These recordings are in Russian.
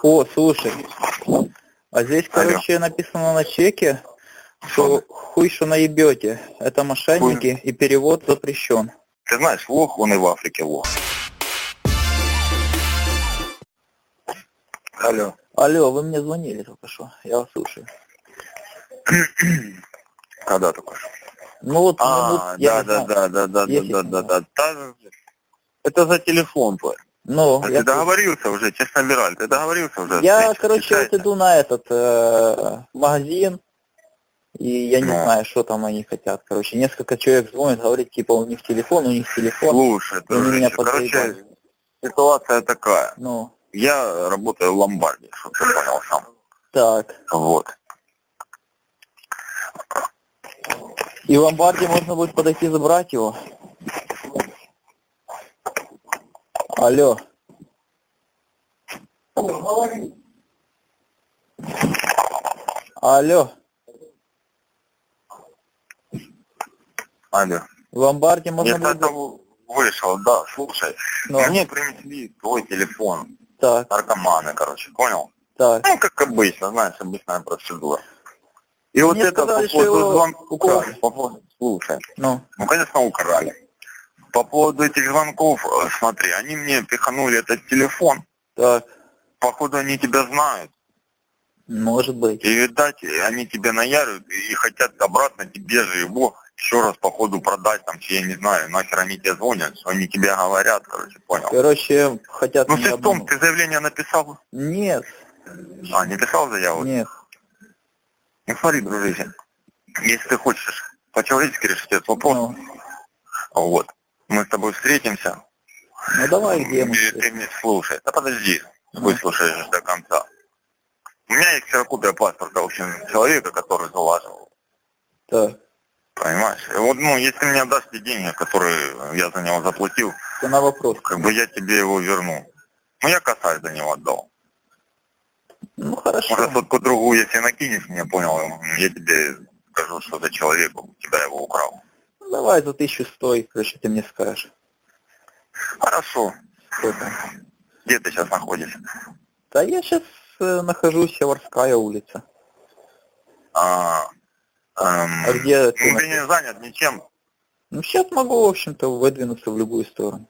О, слушай, а здесь, короче, написано на чеке, что хуй что наебете. Это мошенники и перевод запрещен. Ты знаешь, лох, он и в Африке лох. Алло. Алло, вы мне звонили только что, я вас слушаю. Когда только что? Ну вот, да. Это за телефон твой. Ну, ты договорился уже, честно набирали, ты договорился уже? Я, короче, вот иду на этот магазин, и я не знаю, что там они хотят. Короче, несколько человек звонят, говорят, типа, у них телефон. Слушай, короче, ситуация такая. Ну. Я работаю в ломбарде, чтобы ты понял сам. Так. Вот. И в ломбарде можно будет подойти забрать его? Алло. Алло. Алло. В ломбарде можно будет... Вышел, да, слушай. Мне принесли твой телефон. Так. Наркоманы, короче, понял? Так. Ну, как обычно, знаешь, обычная процедура. И вот мне это сказали, по поводу звонков... украли. Слушай. Ну, конечно, украли. По поводу этих звонков, смотри, они мне пиханули этот телефон. Так. Походу, они тебя знают. Может быть. И, видать, они тебя наяривают и хотят обратно тебе же его еще раз, походу, продать, там, я не знаю, нахер они тебе звонят, что они тебе говорят, короче, понял? Короче, хотят... Ну, ты Том, ты заявление написал? Нет. А, не писал заяву? Нет. Ну, смотри, дружище, если ты хочешь по-человечески решить этот вопрос, вот, мы с тобой встретимся. Ну, давай, где мы? Ты мне слушай, да подожди, выслушаешь до конца. У меня есть ксерокопия паспорта, в общем, человека, который залаживал. Так. Понимаешь? И вот, ну, если мне отдашь те деньги, которые я за него заплатил, то на вопрос. Как бы я тебе его верну. Ну, я косарь за него отдал. Ну, хорошо. Может, сотку другую, если накинешь, мне понял, я тебе скажу, что за человек у тебя его украл. Ну, давай за 1100, короче, ты мне скажешь. Хорошо. Что-то. Где ты сейчас находишься? Да я сейчас нахожусь, Северская улица. Где ты? Ну, ты не занят ничем? Ну, сейчас могу, в общем-то, выдвинуться в любую сторону.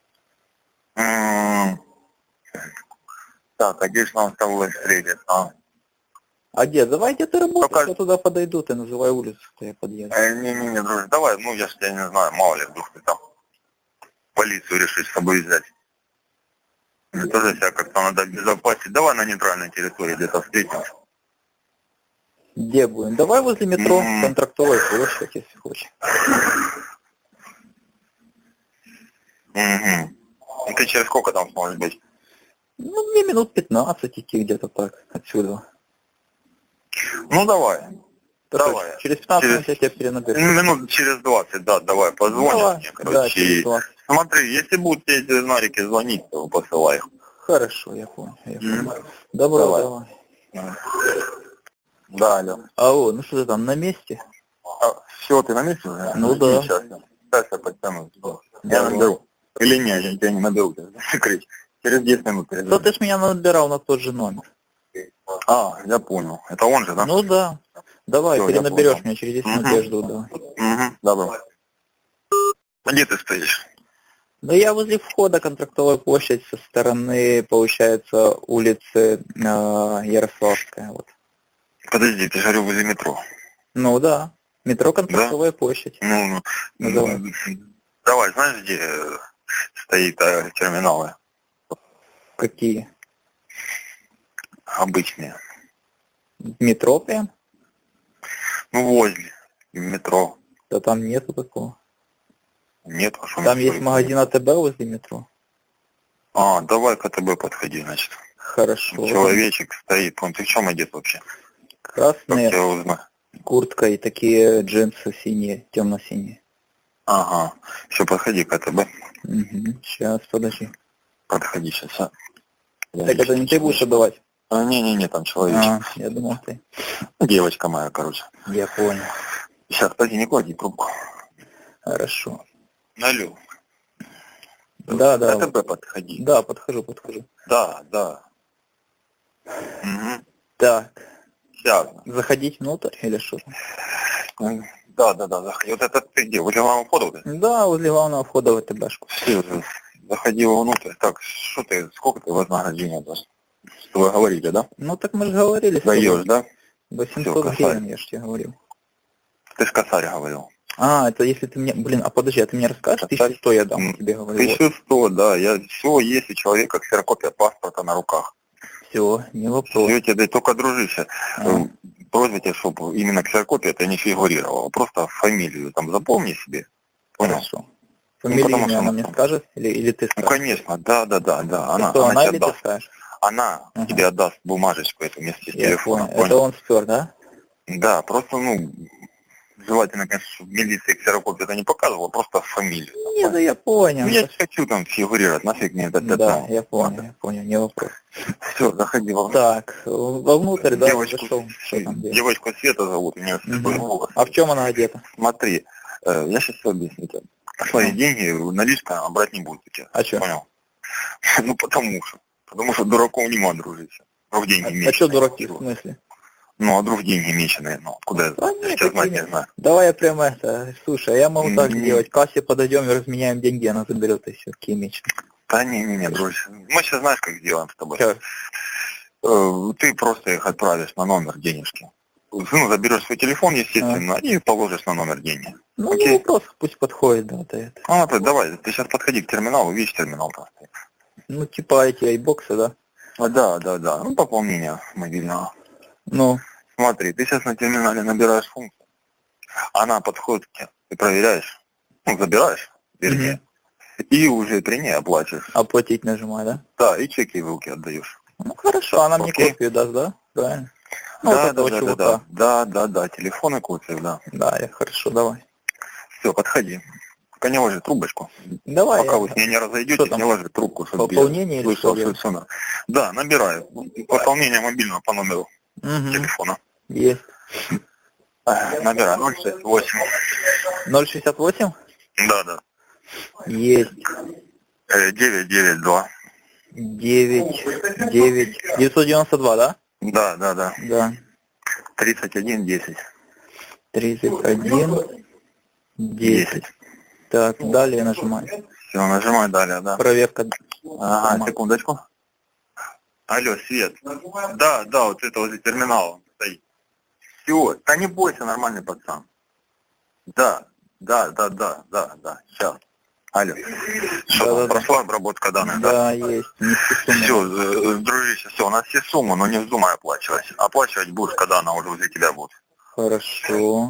Так, а где же нам с тобой встретиться? А где? Давай, где ты работаешь, я туда подойду, ты называй улицу, то я подъеду. Не, дружи, давай, ну, я ж тебя не знаю, мало ли, вдруг ты там полицию решишь с собой взять. Мне тоже себя как-то надо обезопасить. Давай на нейтральной территории где-то встретимся. Где будем? Давай возле метро, Контрактовая площадь, если хочешь. И ты через сколько там сможешь быть? Ну, мне минут 15 идти где-то так, отсюда. Ну, давай. Давай. Через 15 минут я тебя перенаберу. Минут через 20, да, давай, позвонишь мне, короче. Да, через 20. Смотри, если будут тебе эти знарики звонить, то посылай их. Хорошо, я понял. Добро, давай. Да, алло. Алло, ну что ты там, на месте? Все, ты на месте? Ну да. Сейчас я подтяну. Я наберу. Или нет, я тебя не наберу. Через 10 минут. Да ты ж меня набирал на тот же номер. Я понял. Это он же, да? Ну да. Давай, всё, перенаберешь меня через 10 минут, я жду, да. Добро. А где ты стоишь? Да я возле входа Контрактовой площадь со стороны, получается, улицы Ярославская. Вот. Подожди, ты же говорил возле метро. Ну да. Метро Контрактовая площадь. Давай, знаешь, где стоит терминалы? Какие? Обычные. Метро прям? Ну, возле метро. Да там нету такого. Нет, а что? Там есть магазин АТБ возле метро. Давай к АТБ подходи, значит. Хорошо. Человечек стоит. Ты в чем одет вообще? Красные, куртка и такие джинсы синие, темно-синие. Ага. Все, подходи к АТБ. Сейчас, подожди. Подходи сейчас. Так это не ты будешь отдавать? Не, там человечек. Я думал ты. Девочка моя, короче. Я понял. Сейчас, подожди, не клади трубку. Хорошо. Алло. Да. АТБ подходи. Да, подхожу. Да. Так, Сейчас. заходить внутрь или что? Да, заходи. Вот это ты где? Возле главного входа? Да, возле главного входа в ТБшку. Все, заходи внутрь. Так, что ты, сколько ты вознаграждения дашь? Что вы говорили, да? Ну так мы же говорили, что Даешь, да? 800 Всё, гривен, я же тебе говорил. Ты ж косарь говорил. А, это если ты мне... Блин, а подожди, а ты мне расскажешь, 1100 я дам, тебе говорю. 1100, да. Все есть у человека ксерокопия паспорта на руках. Все, не вопрос. Все тебе, только, дружище, просьба тебе, чтобы именно ксерокопия это не фигурировала. Просто фамилию там запомни себе. Понял? Хорошо. Фамилию потому имя что она он- мне скажет или ты Ну, скажешь? конечно, да. Что, она тебе или ты отдаст. скажешь? Она Ага. тебе отдаст бумажечку эту вместе с Я телефоном. понял. Это он спер, да? Да, просто, желательно, конечно, чтобы милиция ксерокопию это не показывала, просто фамилию. Нет, да я понял. Я не хочу там фигурировать, нафиг мне это Да, я понял, не вопрос. Все, заходи во Так, вовнутрь, да, девочку, зашел. Что там делать? девочку Света зовут, у нее Мгм. А в чем она одета? Смотри, я сейчас все объясню тебе. Свои деньги, наличка брать не будет у тебя. А что? Понял? Ну потому что дураков не надо дружить. Вдруг деньги А меченые. что дураки, в смысле? Ну, а вдруг деньги меченые, куда я Да нет, сейчас знать какие не знаю. Давай я прямо слушай, а я могу так М. сделать. К кассе подойдем и разменяем деньги, она заберет и все, какие мечи. Да не, дружище. Мы сейчас знаешь, как сделаем с тобой. Чё? Ты просто их отправишь на номер денежки. Заберешь свой телефон, естественно, и положишь на номер деньги. Ну, Окей. не вопрос, пусть подходит, да, до этого. Давай, ты сейчас подходи к терминалу, видишь терминал там стоит. Ну, типа эти айбоксы, да? Да. Пополнение мобильного. Ну, Смотри, ты сейчас на терминале набираешь функцию. Она подходит к тебе, ты проверяешь, забираешь, вернее, и уже при ней оплачиваешь. оплатить нажимай, да? Да, и чеки в руки отдаешь. Ну, хорошо, она мне Окей. копию даст, да? Правильно? Ну, вот этого чувака. Да, телефон и копию, да. Да, хорошо, давай. Все, подходи. Только не ложи трубочку. Давай. Пока вы с ней не Что разойдетесь, там? не ложи трубку, чтобы Пополнение или слышал, что что все. Да, набираю. Пополнение мобильного по номеру телефона. Есть. Набираю 068. 068? Да. Есть. 992. 992, да? Да. Да. 3110. 31, 10. Так, далее нажимай. Все, нажимай далее, да. Проверка. Ага, секундочку. Алло, Свет. Да, вот это возле терминала стоит. Все, да не бойся, нормальный пацан. Да, сейчас. Алло. Что там, прошла обработка данных, да? Да, есть. Все, дружище, все, у нас все суммы, но не вздумай оплачивать. Оплачивать будешь, когда она уже возле тебя будет. Хорошо.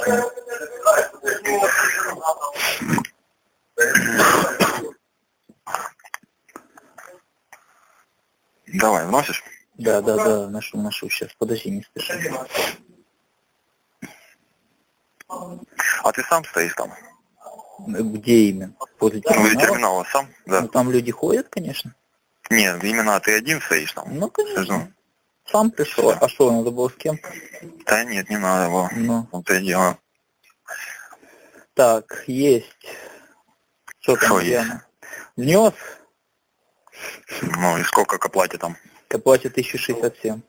Давай, вносишь? Да, ношу сейчас. Подожди, не спеши. А ты сам стоишь там? Где именно? Возле Возле терминала? терминала сам? Да. Ну, там люди ходят, конечно. Нет, именно ты один стоишь там? Ну, конечно. Скажу. Сам пришел. А что, надо было с кем? Да нет, не надо его. Ну. Вот и дело. Так, есть. Что там, Что где есть? она? Внес, Ну и сколько к оплате там? к оплате 1067.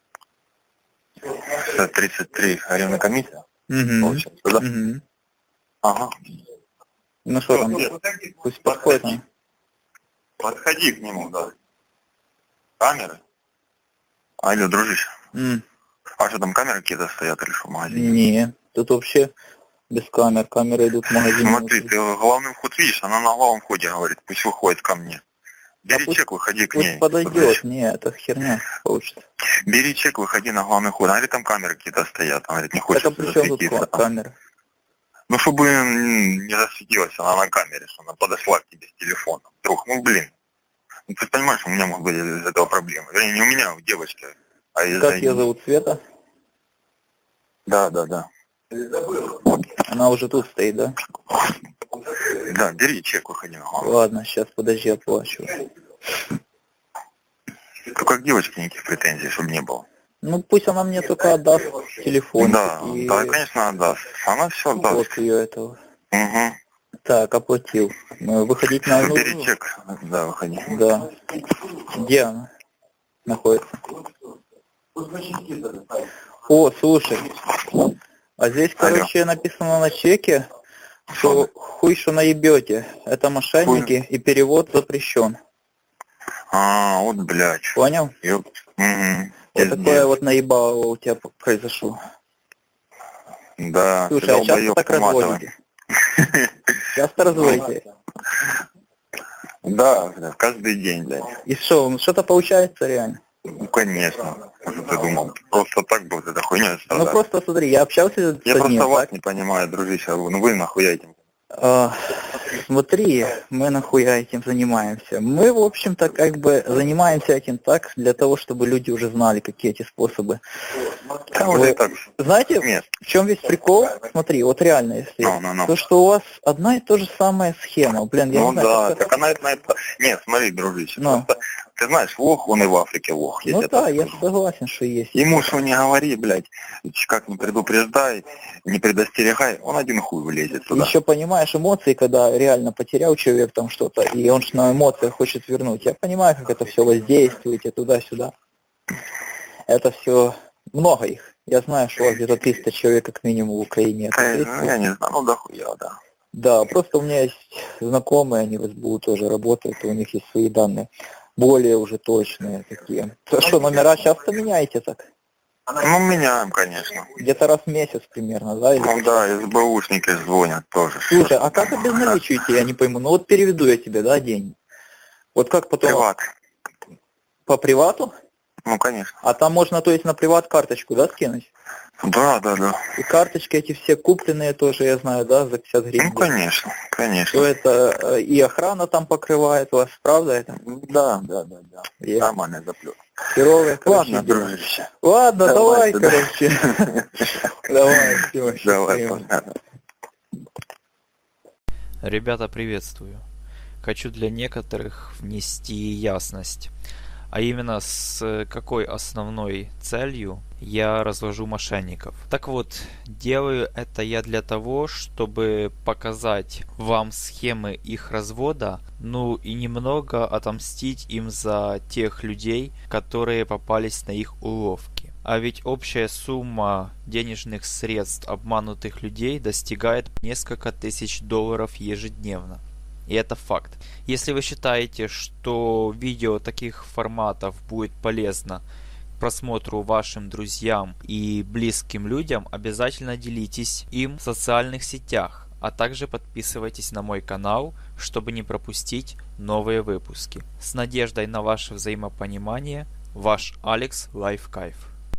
33 гривны комиссия? Угу. Получается, да? Ага. Ну что там? Пусть подходит он. Подходи к нему, да. Камеры? Алло, дружище. А что там, камеры какие-то стоят или что в магазине? Не, тут вообще без камер. Камеры идут в магазин. Смотри, ты главный вход видишь, она на главном входе говорит, пусть выходит ко мне. Бери пусть- чек, выходи к Пусть ней. подойдет. Не, это херня получится. Бери чек, выходи на главный вход. Она говорит, там камеры какие-то стоят. Она говорит, не хочет Это при чем тут засветиться. камера? Ну, чтобы не засветилась она на камере, что она подошла к тебе с телефоном. Друг, ну, блин. Ну, ты понимаешь, у меня могут быть из этого проблемы. Вернее, не у меня, а у девочки. А из-за Как ее зовут? Света? Да. Она уже тут стоит, да? Да, бери чек, выходи на главный. Ладно, сейчас подожди, оплачу. Только к девочке никаких претензий, чтобы не было. Ну пусть она мне только отдаст телефон. Да, и конечно, отдаст. Она все отдаст. вот ее этого. Угу. Так, оплатил. Выходить на Бери нужду? чек. Да, выходи. Да. Где она находится? О, слушай, а здесь, короче, написано на чеке, что хуй что наебете. Это мошенники и перевод запрещен. А, вот, блядь. Понял? Ёп. Вот такое вот наебало у тебя произошло. Да. Слушай, а часто так разводите? Часто разводите? Да, каждый день, блядь. И что, что-то получается реально? Ну, конечно. Что ты думал? Просто так будет эта хуйня Ну страдать. просто смотри, я общался с Я одним, просто вас так? не понимаю, дружище. Ну вы нахуя этим? Смотри, мы нахуя этим занимаемся. Мы, в общем-то, как бы занимаемся этим так, для того, чтобы люди уже знали, какие эти способы. Вы... Так... Знаете, Нет. в чем весь прикол? Смотри, вот реально, если то, что у вас одна и та же самая схема, блин, я ну не знаю. Да, как... так она это... Нет, смотри, дружище, Но. просто, ты знаешь, лох, он и в Африке лох. Ну да, я согласен, что есть. Ему что не говори, блядь, как не предупреждай, не предостерегай, он один хуй влезет туда. Еще понимаешь эмоции, когда реально потерял человек там что-то, и он же на эмоциях хочет вернуть. Я понимаю, как это все воздействует, и туда-сюда. Это все... Много их. Я знаю, что у вас где-то 300 человек как минимум в Украине. Ну, я не знаю, ну дохуя, да. Да, просто у меня есть знакомые, они в СБУ тоже работают, у них есть свои данные. Более уже точные такие. Что, номера часто меняете так? Ну, меняем, конечно. Где-то раз в месяц примерно, да? Или... Ну да, СБУшники звонят тоже. Слушай, а как обезналичиваете, я не пойму. Ну вот переведу я тебе, да, деньги. Вот как потом... Приват. По привату? Ну, конечно. А там можно, то есть, на приват карточку, да, скинуть? Да, да, да. И карточки эти все купленные тоже, я знаю, да, за 50 гривен. Ну, конечно, конечно. Что это и охрана там покрывает вас, правда это? Да, да, да, да. Я... Нормальный заплет. Херовые, короче. Ладно, дружище. Ладно, давай, туда. короче. Давай, все, Давай, Ребята, приветствую. Хочу для некоторых внести ясность. А именно, с какой основной целью я развожу мошенников. Так вот, делаю это я для того, чтобы показать вам схемы их развода, ну и немного отомстить им за тех людей, которые попались на их уловки. А ведь общая сумма денежных средств обманутых людей достигает несколько тысяч долларов ежедневно. И это факт. Если вы считаете, что видео таких форматов будет полезно к просмотру вашим друзьям и близким людям, обязательно делитесь им в социальных сетях, а также подписывайтесь на мой канал, чтобы не пропустить новые выпуски. С надеждой на ваше взаимопонимание, ваш Алекс Лайфкайф.